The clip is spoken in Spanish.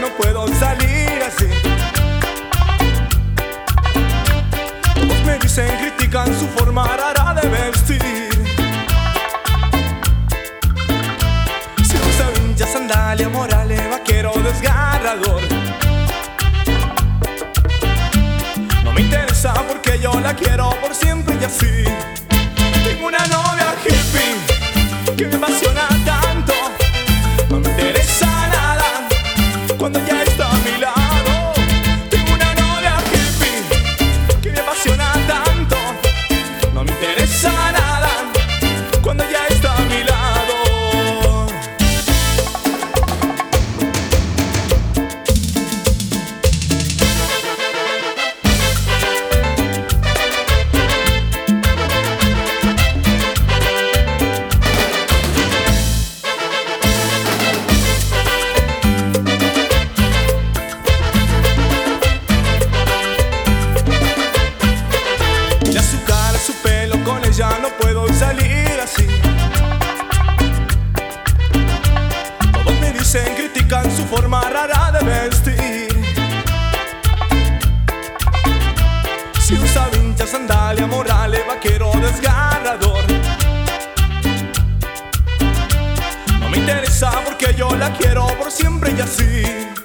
puedo salir así. Todos me dicen, critican su forma rara de vestir. Si usa vincha, sandalia, morales, vaquero desgarrador. No me interesa porque yo la quiero por siempre y así. Tengo una novia hippie que me apasiona tanto. No me interesa nada cuando ya está a mi lado. Tengo una novia hippie que me apasiona tanto. No me interesa nada cuando ya está a mi lado. Ya no puedo salir así. Todos me dicen, critican su forma rara de vestir. Si usa vincha, sandalia, morales, vaquero desgarrador. No me interesa porque yo la quiero por siempre y así.